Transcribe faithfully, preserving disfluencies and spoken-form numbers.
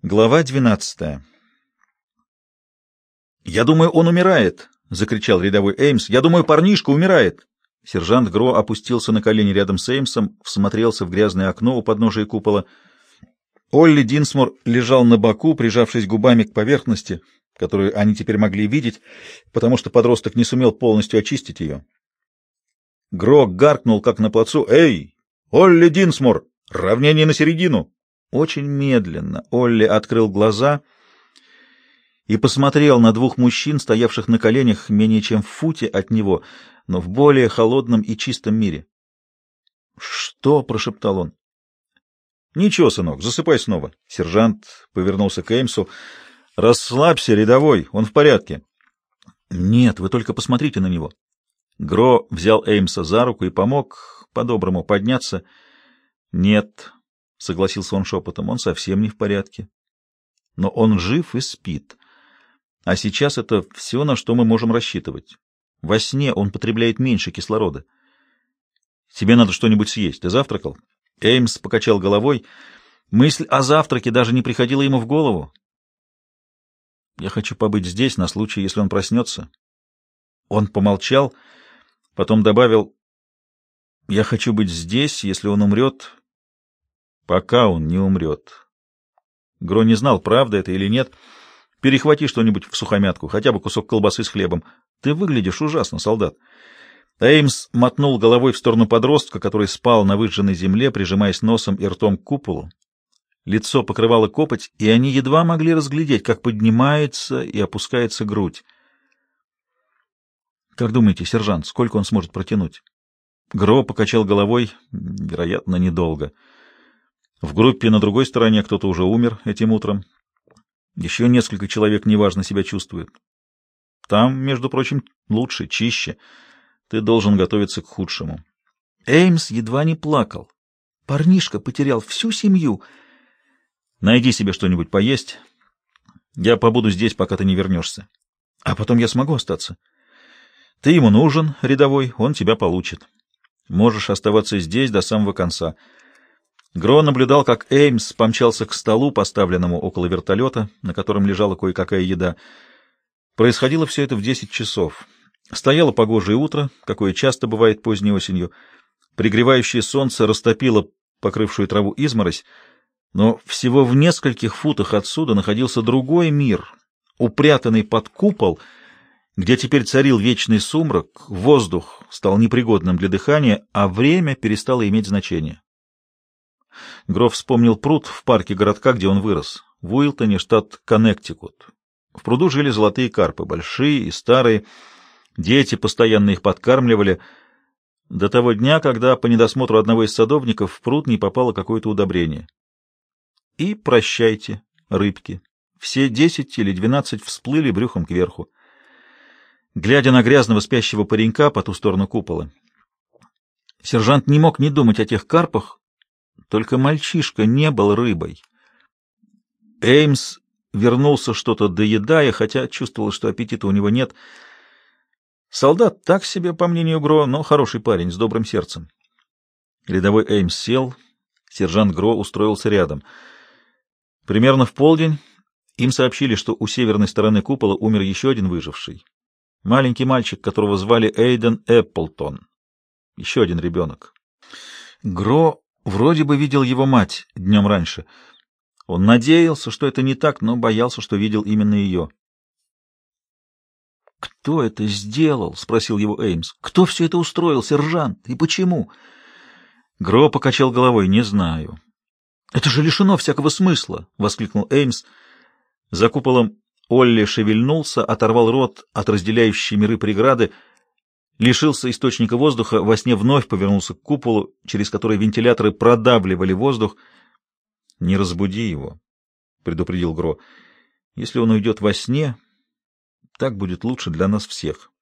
Глава двенадцатая. «Я думаю, он умирает!» — закричал рядовой Эймс. «Я думаю, парнишка умирает!» Сержант Гро опустился на колени рядом с Эймсом, всмотрелся в грязное окно у подножия купола. Олли Динсмор лежал на боку, прижавшись губами к поверхности, которую они теперь могли видеть, потому что подросток не сумел полностью очистить ее. Гро гаркнул, как на плацу: «Эй, Олли Динсмор! Равнение на середину!» Очень медленно Олли открыл глаза и посмотрел на двух мужчин, стоявших на коленях менее чем в футе от него, но в более холодном и чистом мире. «Что?» — прошептал он. «Ничего, сынок, засыпай снова». Сержант повернулся к Эймсу. «Расслабься, рядовой, он в порядке». «Нет, вы только посмотрите на него». Гро взял Эймса за руку и помог по-доброму подняться. «Нет», — согласился он шепотом, — «он совсем не в порядке. Но он жив и спит. А сейчас это все, на что мы можем рассчитывать. Во сне он потребляет меньше кислорода. Тебе надо что-нибудь съесть. Ты завтракал?» Эймс покачал головой. Мысль о завтраке даже не приходила ему в голову. «Я хочу побыть здесь на случай, если он проснется». Он помолчал, потом добавил: «Я хочу быть здесь, если он умрет, пока он не умрет». Гро не знал, правда это или нет. «Перехвати что-нибудь всухомятку, хотя бы кусок колбасы с хлебом. Ты выглядишь ужасно, солдат». Эймс мотнул головой в сторону подростка, который спал на выжженной земле, прижимаясь носом и ртом к куполу. Лицо покрывало копоть, и они едва могли разглядеть, как поднимается и опускается грудь. «Как думаете, сержант, сколько он сможет протянуть?» Гро покачал головой. «Вероятно, недолго. В группе на другой стороне кто-то уже умер этим утром. Еще несколько человек неважно себя чувствуют. Там, между прочим, лучше, чище. Ты должен готовиться к худшему». Эймс едва не плакал. Парнишка потерял всю семью. «Найди себе что-нибудь поесть. Я побуду здесь, пока ты не вернешься. А потом я смогу остаться. Ты ему нужен, рядовой, он тебя получит. Можешь оставаться здесь до самого конца». Гро наблюдал, как Эймс помчался к столу, поставленному около вертолета, на котором лежала кое-какая еда. Происходило все это в десять часов. Стояло погожее утро, какое часто бывает поздней осенью. Пригревающее солнце растопило покрывшую траву изморозь, но всего в нескольких футах отсюда находился другой мир, упрятанный под купол, где теперь царил вечный сумрак, воздух стал непригодным для дыхания, а время перестало иметь значение. Гро вспомнил пруд в парке городка, где он вырос, в Уилтоне, штат Коннектикут. В пруду жили золотые карпы, большие и старые. Дети постоянно их подкармливали до того дня, когда по недосмотру одного из садовников в пруд не попало какое-то удобрение. И прощайте, рыбки. Все десять или двенадцать всплыли брюхом кверху, глядя на грязного спящего паренька по ту сторону купола. Сержант не мог не думать о тех карпах, только мальчишка не был рыбой. Эймс вернулся что-то доедая, хотя чувствовал, что аппетита у него нет. Солдат так себе, по мнению Гро, но хороший парень, с добрым сердцем. Рядовой Эймс сел, сержант Гро устроился рядом. Примерно в полдень им сообщили, что у северной стороны купола умер еще один выживший. Маленький мальчик, которого звали Эйден Эпплтон. Еще один ребенок. Гро вроде бы видел его мать днем раньше. Он надеялся, что это не так, но боялся, что видел именно ее. «Кто это сделал?» — спросил его Эймс. «Кто все это устроил, сержант? И почему?» Гро покачал головой. «Не знаю». «Это же лишено всякого смысла!» — воскликнул Эймс. За куполом Олли шевельнулся, оторвал рот от разделяющей миры преграды, лишился источника воздуха, во сне вновь повернулся к куполу, через который вентиляторы продавливали воздух. «Не разбуди его», — предупредил Гро. «Если он уйдет во сне, так будет лучше для нас всех».